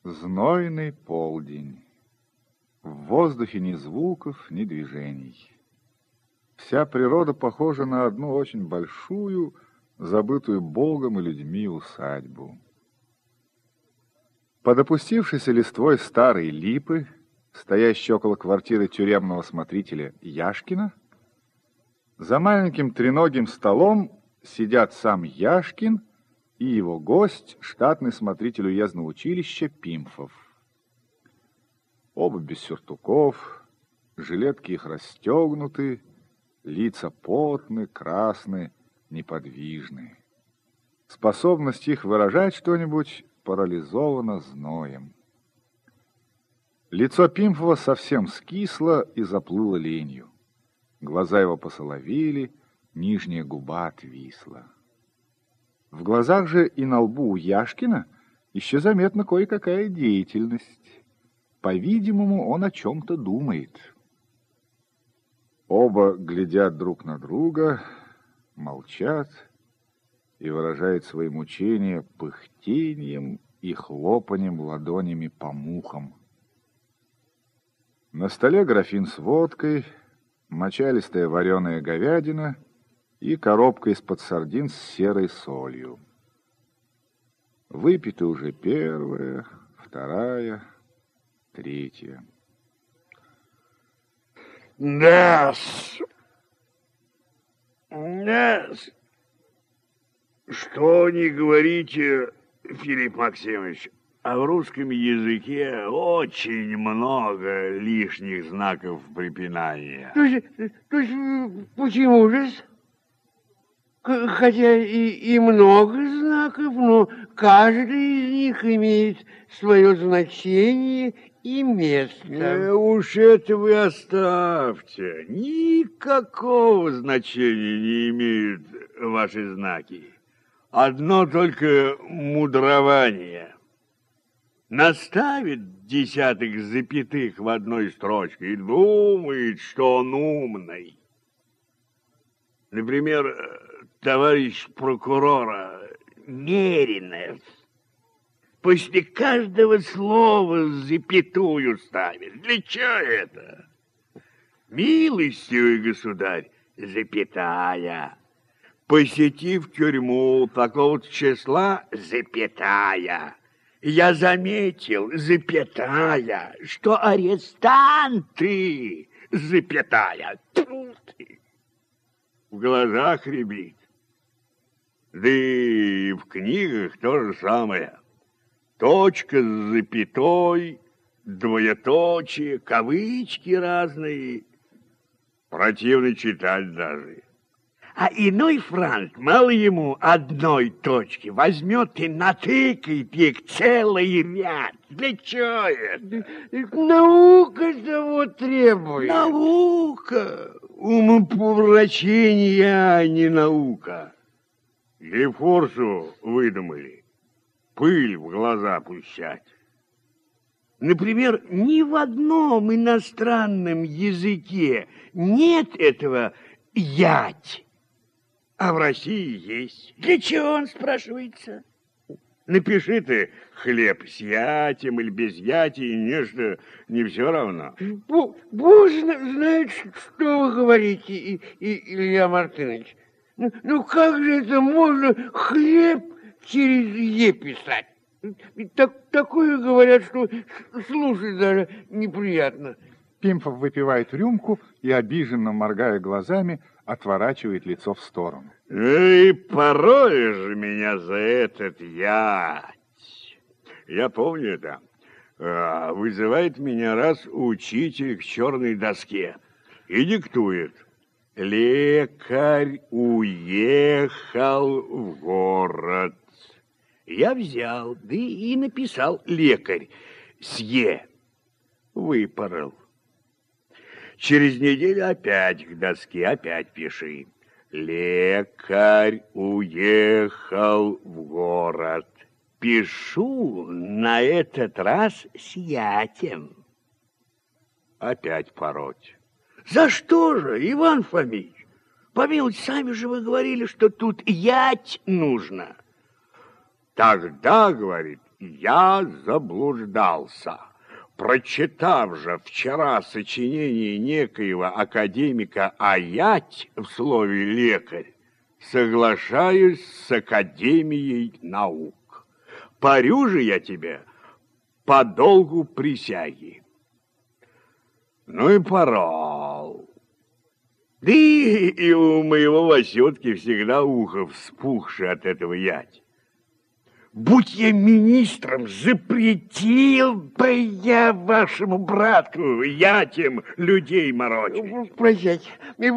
Знойный полдень. В воздухе ни звуков, ни движений. Вся природа похожа на одну очень большую, забытую Богом и людьми усадьбу. Под опустившейся листвой старой липы, стоящей около квартиры тюремного смотрителя Яшкина, за маленьким треногим столом сидят сам Яшкин и его гость, штатный смотритель уездного училища Пимфов. Оба без сюртуков, жилетки их расстегнуты, лица потны, красны, неподвижны. Способность их выражать что-нибудь парализована зноем. Лицо Пимфова совсем скисло и заплыло ленью. Глаза его посоловели, нижняя губа отвисла. В глазах же и на лбу у Яшкина еще заметна кое-какая деятельность. По-видимому, он о чем-то думает. Оба глядят друг на друга, молчат и выражают свои мучения пыхтением и хлопанием ладонями по мухам. На столе графин с водкой, мочалистая вареная говядина и коробка из-под сардин с серой солью. Выпиты уже первая, вторая, третья. Да-с. Что не говорите, Филипп Максимович, а в русском языке очень много лишних знаков препинания. То есть почему же? Хотя и много знаков, но каждый из них имеет свое значение и место. Уж это вы оставьте. Никакого значения не имеют ваши знаки. Одно только мудрование. Наставит десяток запятых в одной строчке и думает, что он умный. Например, товарищ прокурора Меринов после каждого слова запятую ставит. Для чего это? Милостивый государь, запятая. Посетив тюрьму такого-то числа, запятая. Я заметил, запятая, что арестанты, запятая. Тьфу ты. В глазах рябит. Да и в книгах то же самое. Точка с запятой, двоеточие, кавычки разные. Противно читать даже. А иной франт, мало ему одной точки, возьмет и натыкает их целый ряд. Для чего это? Наука того требует. Наука. Умопомрачение, а не наука. Гефорсу выдумали. Пыль в глаза пущать. Например, ни в одном иностранном языке нет этого «ять». А в России есть. Для чего он, спрашивается? Напиши ты хлеб с ятем или без яти, и нечто не все равно. Бог знает, что вы говорите, Илья Мартынович. Ну как же это можно хлеб через «е» писать? Такое говорят, что слушать даже неприятно. Пимфов выпивает рюмку и, обиженно моргая глазами, отворачивает лицо в сторону. И порой же меня за этот ять. Я помню это. Вызывает меня раз учитель к черной доске и диктует. Лекарь уехал в город. Я взял, да и написал лекарь с «е». Выпорол. Через неделю опять к доске, опять пиши. Лекарь уехал в город. Пишу на этот раз с ятем. Опять пороть. За что же, Иван Фомич? Помилуйте, сами же вы говорили, что тут ять нужно. Тогда, говорит, Я заблуждался. Прочитав же вчера сочинение некоего академика Аять в слове «лекарь», соглашаюсь с Академией наук. Парю же я тебе по долгу присяги. Ну и порол. Да и у моего Васютки всегда ухо вспухшее от этого ять. Будь я министром, запретил бы я вашему братку ятем людей морочить. Прощайте,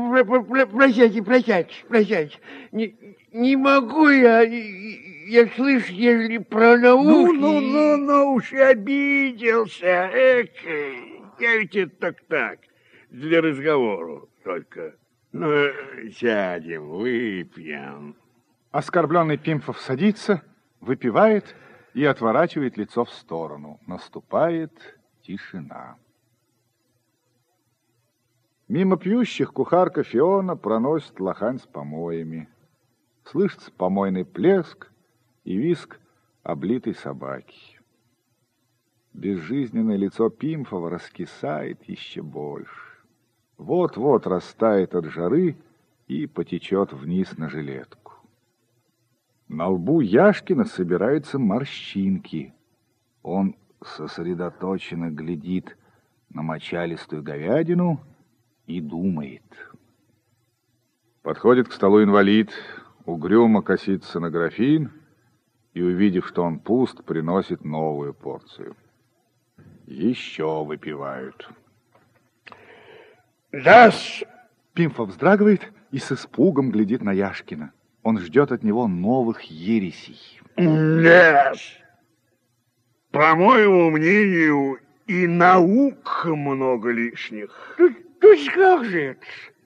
прощайте. Не могу я слышу, если про науку. Ну, уж и обиделся. Я ведь это так, для разговора только. Ну, сядем, выпьем. Оскорбленный Пимфов садится, выпивает и отворачивает лицо в сторону. Наступает тишина. Мимо пьющих кухарка Фиона проносит лохань с помоями. Слышится помойный плеск и визг облитой собаки. Безжизненное лицо Пимфова раскисает еще больше. Вот-вот растает от жары и потечет вниз на жилетку. На лбу Яшкина собираются морщинки. Он сосредоточенно глядит на мочалистую говядину и думает. Подходит к столу инвалид, угрюмо косится на графин и, увидев, что он пуст, приносит новую порцию. Еще выпивают. Да-с. Пимфов вздрагивает и с испугом глядит на Яшкина. Он ждет от него новых ересей. Да-с. По моему мнению, и наук много лишних. То есть как же это?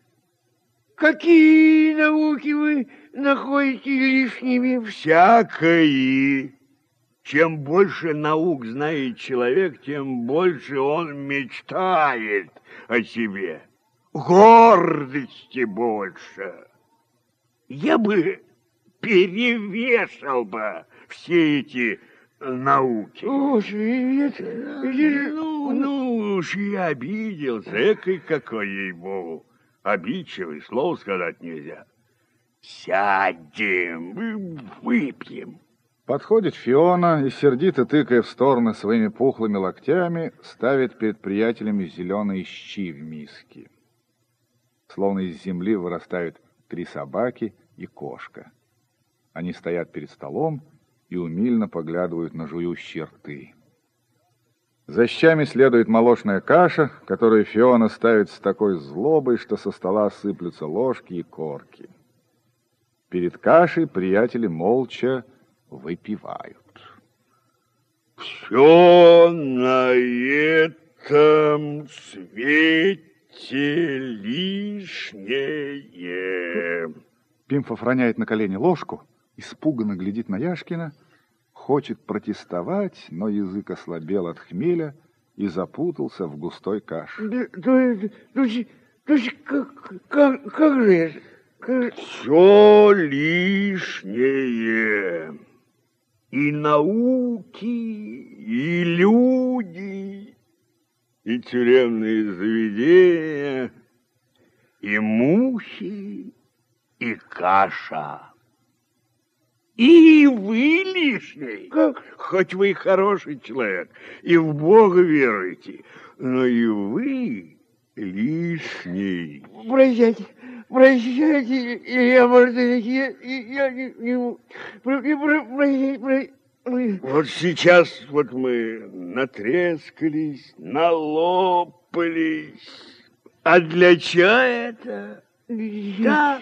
Какие науки вы находите лишними? Всякие. Чем больше наук знает человек, тем больше он мечтает о себе. Гордости больше. Я бы перевешал бы все эти науки. Ну уж я обиделся. Экой какой, ей-богу. Обидчивый, слов сказать нельзя. Сядем, выпьем. Подходит Фиона и, сердито тыкая в стороны своими пухлыми локтями, ставит перед приятелями зеленые щи в миске. Словно из земли вырастают 3 собаки и кошка. Они стоят перед столом и умильно поглядывают на жующие рты. За щами следует молочная каша, которую Фиона ставит с такой злобой, что со стола сыплются ложки и корки. Перед кашей приятели молча выпивают. Все на этом свете лишнее. Пимфов роняет на колени ложку, испуганно глядит на Яшкина, хочет протестовать, но язык ослабел от хмеля и запутался в густой каше. Как же это? Все лишнее. И науки, и люди, и тюремные заведения, и мухи, и каша. И вы лишний. Хоть вы и хороший человек, и в Бога веруете, но и вы лишний. Прощайте, Илья Мартынович, я не Вот сейчас вот мы натрескались, налопались. А для чая это? Так.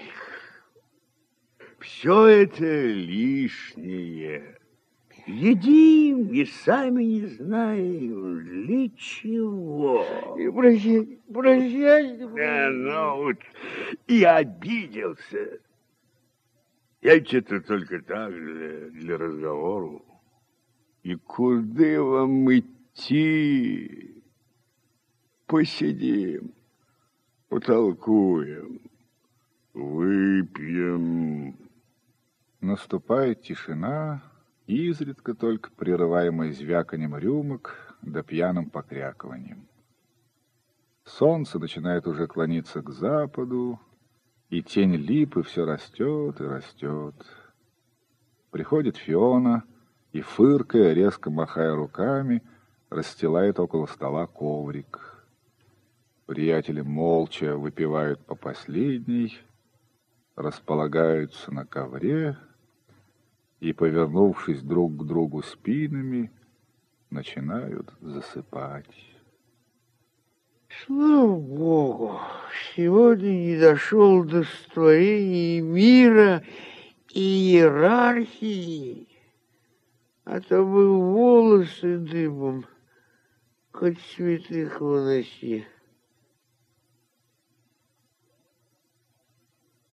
Все это лишнее. Едим и сами не знаем для чего. Прощайте. Ну вот и обиделся. Я что-то только так для разговора. И куда вам идти? Посидим, потолкуем, выпьем. Наступает тишина, изредка только прерываемое звяканием рюмок да пьяным покрякиванием. Солнце начинает уже клониться к западу, и тень липы все растет и растет. Приходит Фиона и, фыркая, резко махая руками, расстилает около стола коврик. Приятели молча выпивают по последней, располагаются на ковре и, повернувшись друг к другу спинами, начинают засыпать. Слава Богу, сегодня не дошел до створения мира и иерархии, а то бы волосы дыбом, хоть святых выноси.